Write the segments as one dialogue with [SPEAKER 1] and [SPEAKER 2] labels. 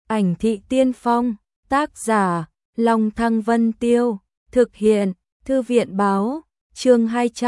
[SPEAKER 1] Ảnh thị tiên phong, tác giả, Long Thăng Vân Tiêu, thực hiện, Thư viện báo, chương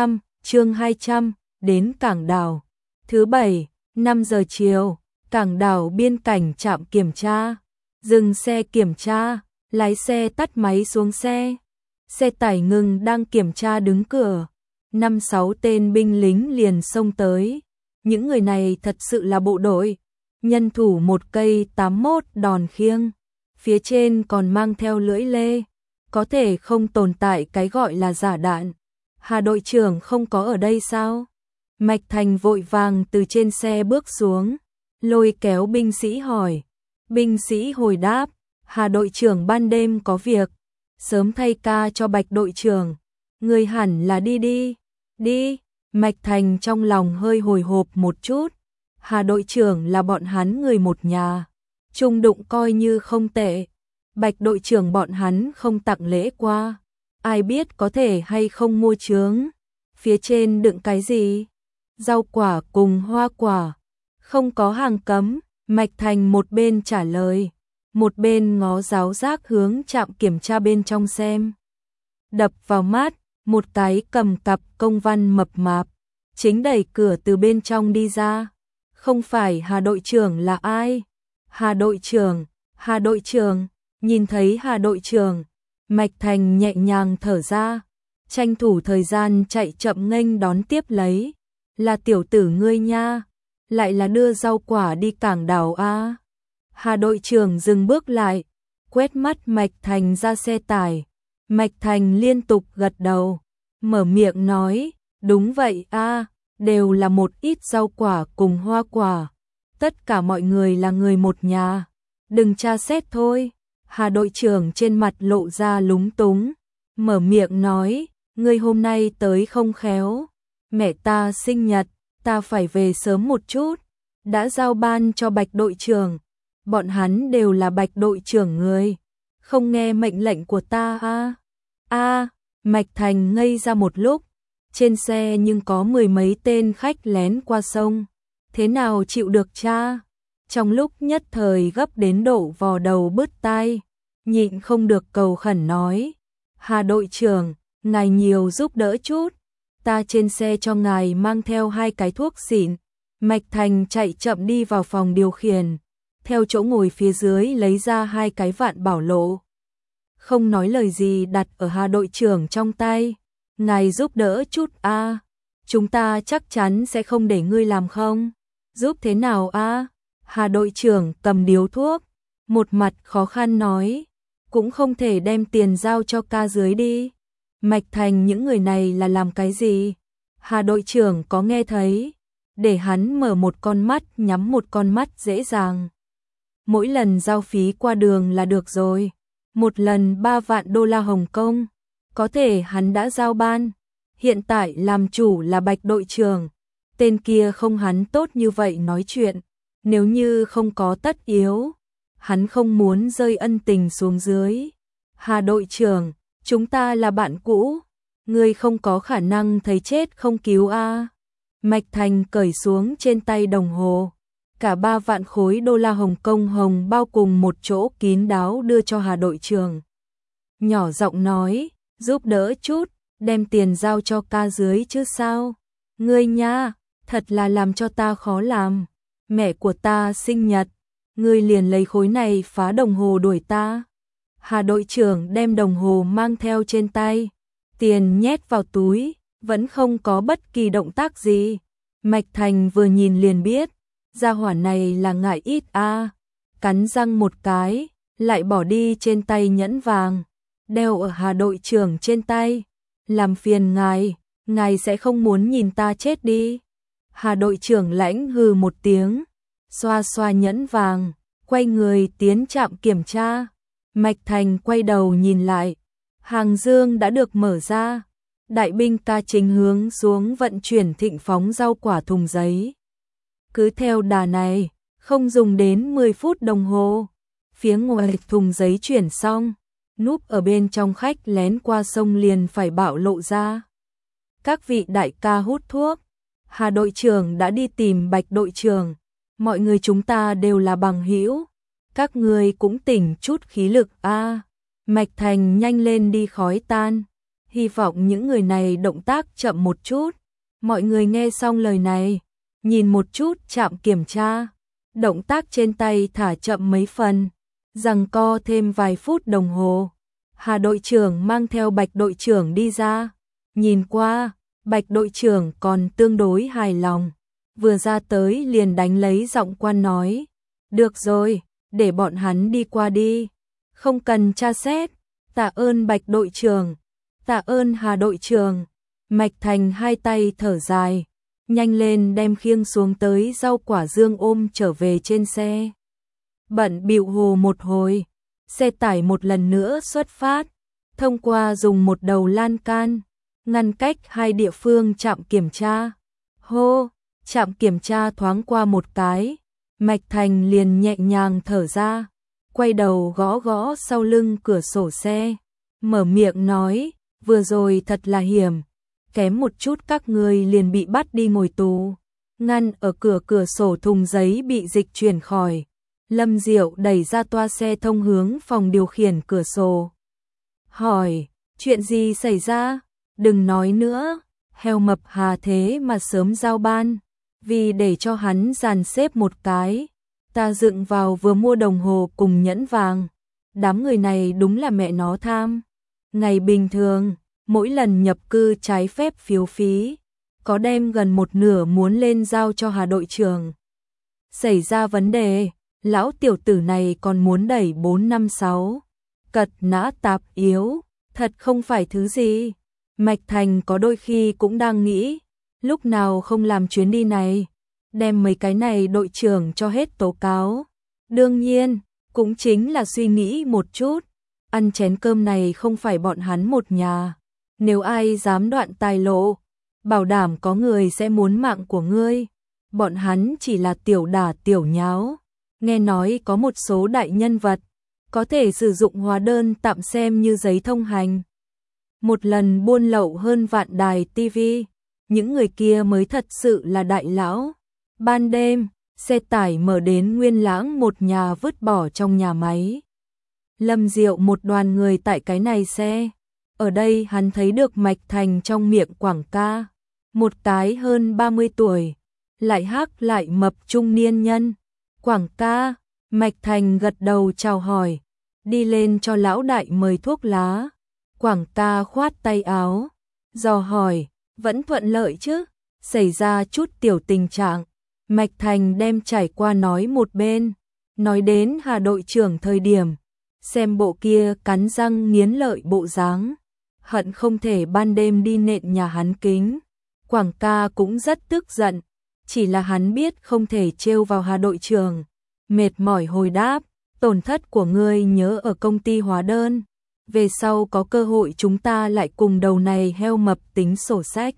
[SPEAKER 1] 200, đến cảng đảo. Thứ bảy, 5 giờ chiều, cảng đảo biên cảnh trạm kiểm tra, dừng xe kiểm tra, lái xe tắt máy xuống xe. Xe tải ngừng đang kiểm tra đứng cửa, 5-6 tên binh lính liền xông tới. Những người này thật sự là bộ đội, nhân thủ một cây 81 đòn khiêng, phía trên còn mang theo lưỡi lê, có thể không tồn tại cái gọi là giả đạn. Hà đội trưởng không có ở đây sao? Mạch Thành vội vàng từ trên xe bước xuống, lôi kéo binh sĩ hỏi. Binh sĩ hồi đáp, Hà đội trưởng ban đêm có việc, sớm thay ca cho Bạch đội trưởng, người hẳn là đi. Mạch Thành trong lòng hơi hồi hộp một chút, Hà đội trưởng là bọn hắn người một nhà, chung đụng coi như không tệ. Bạch đội trưởng bọn hắn không tặng lễ qua, ai biết có thể hay không mua chướng. Phía trên đựng cái gì? Rau quả cùng hoa quả, không có hàng cấm. Mạch Thành một bên trả lời, một bên ngó giáo giác hướng trạm kiểm tra bên trong xem. Đập vào mắt, một cái cầm cặp công văn mập mạp, chính đẩy cửa từ bên trong đi ra. Không phải Hà đội trưởng là ai? Hà đội trưởng, nhìn thấy Hà đội trưởng, Mạch Thành nhẹ nhàng thở ra, tranh thủ thời gian chạy chậm nghênh đón tiếp lấy. Là tiểu tử ngươi nha, lại là đưa rau quả đi cảng đảo a. Hà đội trưởng dừng bước lại, quét mắt Mạch Thành ra xe tải. Mạch Thành liên tục gật đầu, mở miệng nói, đúng vậy a, đều là một ít rau quả cùng hoa quả. Tất cả mọi người là người một nhà, đừng tra xét thôi. Hà đội trưởng trên mặt lộ ra lúng túng, mở miệng nói, ngươi hôm nay tới không khéo, mẹ ta sinh nhật, ta phải về sớm một chút, đã giao ban cho Bạch đội trưởng, bọn hắn đều là Bạch đội trưởng người, không nghe mệnh lệnh của ta a. Mạch Thành ngây ra một lúc, trên xe nhưng có mười mấy tên khách lén qua sông, thế nào chịu được cha? Trong lúc nhất thời gấp đến độ vò đầu bứt tai, nhịn không được cầu khẩn nói, Hà đội trưởng, ngài nhiều giúp đỡ chút, ta trên xe cho ngài mang theo 2 cái thuốc xịn. Mạch Thành chạy chậm đi vào phòng điều khiển, theo chỗ ngồi phía dưới lấy ra 2 cái vạn bảo lộ. Không nói lời gì đặt ở Hà đội trưởng trong tay, ngài giúp đỡ chút a, chúng ta chắc chắn sẽ không để ngươi làm không. Giúp thế nào a? Hà đội trưởng cầm điếu thuốc, một mặt khó khăn nói, cũng không thể đem tiền giao cho ca dưới đi. Mạch Thành những người này là làm cái gì? Hà đội trưởng có nghe thấy, để hắn mở một con mắt nhắm một con mắt dễ dàng. Mỗi lần giao phí qua đường là được rồi, một lần 3 vạn đô la Hồng Kông, có thể hắn đã giao ban. Hiện tại làm chủ là Bạch đội trưởng, tên kia không hắn tốt như vậy nói chuyện, nếu như không có tất yếu, hắn không muốn rơi ân tình xuống dưới. Hà đội trưởng, chúng ta là bạn cũ, ngươi không có khả năng thấy chết không cứu a. Mạch Thành cởi xuống trên tay đồng hồ, cả 3 vạn khối đô la Hồng Kông hồng bao cùng một chỗ kín đáo đưa cho Hà đội trưởng. Nhỏ giọng nói, giúp đỡ chút, đem tiền giao cho ca dưới chứ sao. Ngươi nha, thật là làm cho ta khó làm. Mẹ của ta sinh nhật, ngươi liền lấy khối này phá đồng hồ đuổi ta. Hà đội trưởng đem đồng hồ mang theo trên tay, tiền nhét vào túi, vẫn không có bất kỳ động tác gì. Mạch Thành vừa nhìn liền biết, gia hỏa này là ngại ít a, cắn răng một cái, lại bỏ đi trên tay nhẫn vàng, đeo ở Hà đội trưởng trên tay. Làm phiền ngài sẽ không muốn nhìn ta chết đi. Hà đội trưởng lãnh hừ một tiếng, xoa xoa nhẫn vàng, quay người tiến trạm kiểm tra. Mạch Thành quay đầu nhìn lại, hàng dương đã được mở ra, đại binh ca chính hướng xuống vận chuyển thịnh phóng rau quả thùng giấy. Cứ theo đà này, không dùng đến 10 phút đồng hồ, phía ngoài thùng giấy chuyển xong, núp ở bên trong khách lén qua sông liền phải bạo lộ ra. Các vị đại ca hút thuốc, Hà đội trưởng đã đi tìm Bạch đội trưởng, mọi người chúng ta đều là bằng hữu, các ngươi cũng tỉnh chút khí lực a. Mạch Thành nhanh lên đi khói tan. Hy vọng những người này động tác chậm một chút. Mọi người nghe xong lời này, nhìn một chút trạm kiểm tra, động tác trên tay thả chậm mấy phần, giằng co thêm vài phút đồng hồ. Hà đội trưởng mang theo Bạch đội trưởng đi ra, nhìn qua, Bạch đội trưởng còn tương đối hài lòng, vừa ra tới liền đánh lấy giọng quan nói, được rồi, để bọn hắn đi qua đi, không cần tra xét, tạ ơn Bạch đội trưởng, tạ ơn Hà đội trưởng. Mạch Thành hai tay thở dài, nhanh lên đem khiêng xuống tới rau quả dương ôm trở về trên xe. Bận bịu hồ một hồi, xe tải một lần nữa xuất phát, thông qua dùng một đầu lan can, ngăn cách hai địa phương trạm kiểm tra. Hô, trạm kiểm tra thoáng qua một cái, Mạch Thành liền nhẹ nhàng thở ra, quay đầu gõ gõ sau lưng cửa sổ xe, mở miệng nói, vừa rồi thật là hiểm. Kém một chút các người liền bị bắt đi ngồi tù. Ngăn ở cửa sổ thùng giấy bị dịch chuyển khỏi. Lâm Diệu đẩy ra toa xe thông hướng phòng điều khiển cửa sổ. Hỏi, chuyện gì xảy ra? Đừng nói nữa, heo mập Hà thế mà sớm giao ban. Vì để cho hắn dàn xếp một cái, ta dựng vào vừa mua đồng hồ cùng nhẫn vàng. Đám người này đúng là mẹ nó tham. Ngày bình thường, mỗi lần nhập cư trái phép phiếu phí, có đem gần một nửa muốn lên giao cho Hà đội trưởng. Xảy ra vấn đề, lão tiểu tử này còn muốn đẩy 456. Cật nã tạp yếu, thật không phải thứ gì. Mạch Thành có đôi khi cũng đang nghĩ, lúc nào không làm chuyến đi này, đem mấy cái này đội trưởng cho hết tố cáo. Đương nhiên, cũng chính là suy nghĩ một chút, ăn chén cơm này không phải bọn hắn một nhà. Nếu ai dám đoạn tài lộ, bảo đảm có người sẽ muốn mạng của ngươi. Bọn hắn chỉ là tiểu đả tiểu nháo. Nghe nói có một số đại nhân vật có thể sử dụng hóa đơn tạm xem như giấy thông hành. Một lần buôn lậu hơn vạn đài TV. Những người kia mới thật sự là đại lão. Ban đêm, xe tải mở đến Nguyên Lãng một nhà vứt bỏ trong nhà máy. Lâm Diệu một đoàn người tại cái này xe. Ở đây hắn thấy được Mạch Thành trong miệng quảng ca. Một cái hơn 30 tuổi, lại hắc lại mập trung niên nhân. Quảng ca, Mạch Thành gật đầu chào hỏi, đi lên cho lão đại mời thuốc lá. Quảng ca khoát tay áo, dò hỏi, vẫn thuận lợi chứ, xảy ra chút tiểu tình trạng. Mạch Thành đem trải qua nói một bên, nói đến Hà đội trưởng thời điểm, xem bộ kia cắn răng nghiến lợi bộ dáng, hận không thể ban đêm đi nện nhà hắn kính. Quảng ca cũng rất tức giận, chỉ là hắn biết không thể trêu vào Hà đội trưởng, mệt mỏi hồi đáp, tổn thất của ngươi nhớ ở công ty hóa đơn, về sau có cơ hội chúng ta lại cùng đầu này heo mập tính sổ sách.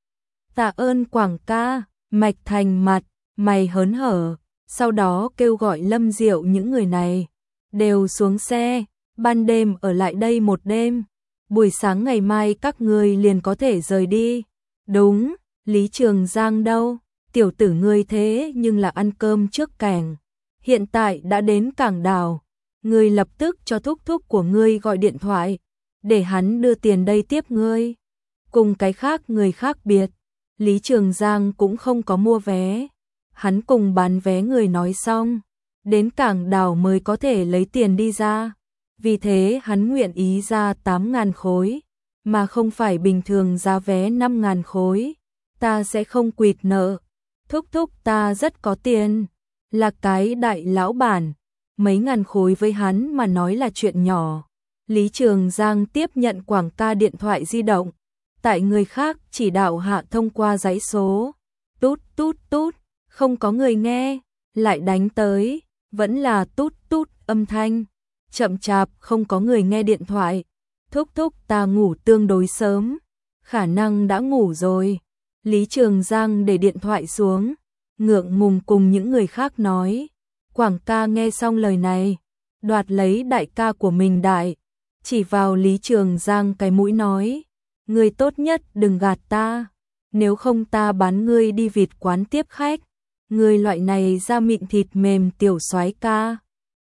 [SPEAKER 1] Tạ ơn Quảng ca. Mạch Thành mặt mày hớn hở, sau đó kêu gọi Lâm Diệu những người này đều xuống xe, ban đêm ở lại đây một đêm, buổi sáng ngày mai các ngươi liền có thể rời đi. Đúng, Lý Trường Giang đâu? Tiểu tử ngươi thế nhưng là ăn cơm trước cảng, hiện tại đã đến cảng đảo, ngươi lập tức cho thúc thúc của ngươi gọi điện thoại, để hắn đưa tiền đây tiếp ngươi. Cùng cái khác người khác biệt, Lý Trường Giang cũng không có mua vé, hắn cùng bán vé người nói xong, đến cảng đảo mới có thể lấy tiền đi ra, vì thế hắn nguyện ý ra 8.000 khối, mà không phải bình thường giá vé 5.000 khối. Ta sẽ không quỵt nợ, thúc thúc ta rất có tiền, là cái đại lão bản, mấy ngàn khối với hắn mà nói là chuyện nhỏ. Lý Trường Giang tiếp nhận Quảng ca điện thoại di động, tại người khác chỉ đạo hạ thông qua dãy số, tút tút tút, không có người nghe, lại đánh tới, vẫn là tút tút âm thanh, chậm chạp không có người nghe điện thoại. Thúc thúc ta ngủ tương đối sớm, khả năng đã ngủ rồi. Lý Trường Giang để điện thoại xuống, ngượng ngùng cùng những người khác nói. Quảng ca nghe xong lời này, đoạt lấy đại ca của mình đại, chỉ vào Lý Trường Giang cái mũi nói, ngươi tốt nhất đừng gạt ta, nếu không ta bán ngươi đi vịt quán tiếp khách, ngươi loại này da mịn thịt mềm tiểu soái ca,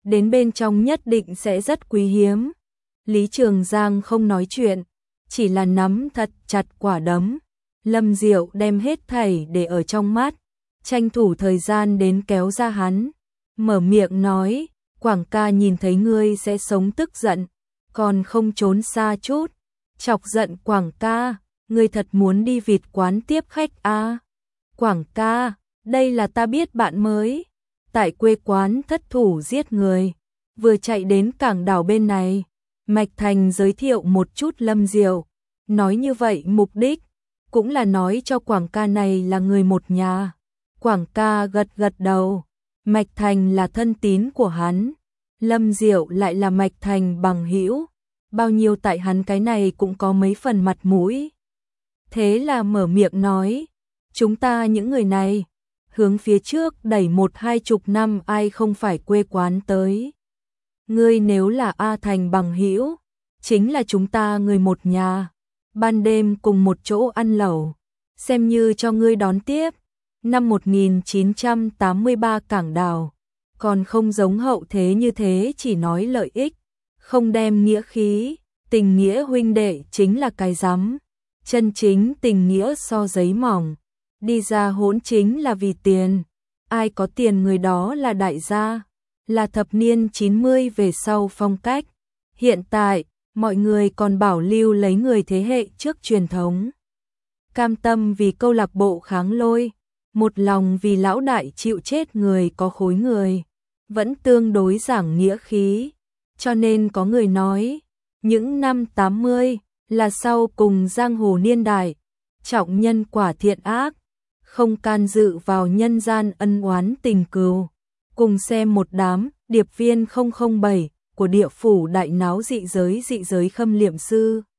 [SPEAKER 1] đến bên trong nhất định sẽ rất quý hiếm. Lý Trường Giang không nói chuyện, chỉ là nắm thật chặt quả đấm. Lâm Diệu đem hết thảy để ở trong mắt, tranh thủ thời gian đến kéo ra hắn, mở miệng nói, Quảng ca nhìn thấy ngươi sẽ sống tức giận, còn không trốn xa chút. Chọc giận Quảng ca, ngươi thật muốn đi vịt quán tiếp khách à? Quảng ca, đây là ta biết bạn mới, tại quê quán thất thủ giết người, vừa chạy đến cảng đảo bên này. Mạch Thành giới thiệu một chút Lâm Diệu, nói như vậy mục đích cũng là nói cho Quảng ca này là người một nhà. Quảng ca gật gật đầu, Mạch Thành là thân tín của hắn, Lâm Diệu lại là Mạch Thành bằng hữu, bao nhiêu tại hắn cái này cũng có mấy phần mặt mũi. Thế là mở miệng nói, chúng ta những người này, hướng phía trước đẩy 1-20 năm ai không phải quê quán tới. Ngươi nếu là A Thành bằng hữu, chính là chúng ta người một nhà, ban đêm cùng một chỗ ăn lẩu, xem như cho ngươi đón tiếp. Năm 1983 cảng đảo, còn không giống hậu thế như thế chỉ nói lợi ích, không đem nghĩa khí, tình nghĩa huynh đệ chính là cái rắm. Chân chính tình nghĩa so giấy mỏng, đi ra hỗn chính là vì tiền, ai có tiền người đó là đại gia, là thập niên 90 về sau phong cách. Hiện tại, mọi người còn bảo lưu lấy người thế hệ trước truyền thống. Cam tâm vì câu lạc bộ kháng lôi, một lòng vì lão đại chịu chết người có khối người, vẫn tương đối giảng nghĩa khí. Cho nên có người nói, những năm 80 là sau cùng giang hồ niên đại, trọng nhân quả thiện ác, không can dự vào nhân gian ân oán tình cừu. Cùng xem một đám điệp viên 007 của địa phủ đại náo dị giới khâm liệm sư.